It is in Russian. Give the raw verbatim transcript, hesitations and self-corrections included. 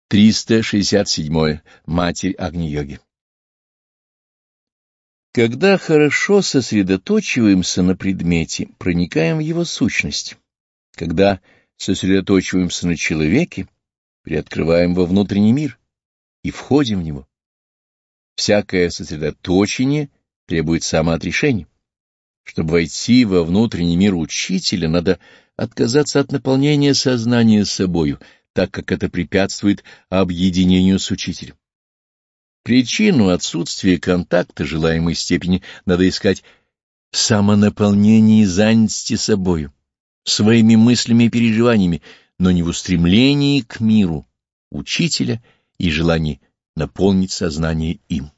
триста шестьдесят седьмое. Матерь Агни-йоги. Когда хорошо сосредоточиваемся на предмете, проникаем в его сущность. Когда сосредоточиваемся на человеке, приоткрываем во внутренний мир и входим в него. Всякое сосредоточение требует самоотрешения. Чтобы войти во внутренний мир учителя, надо отказаться от наполнения сознания собою, так как это препятствует объединению с учителем. Причину отсутствия контакта желаемой степени надо искать в самонаполнении и занятости собою, своими мыслями и переживаниями, но не в устремлении к миру учителя и желании наполнить сознание им.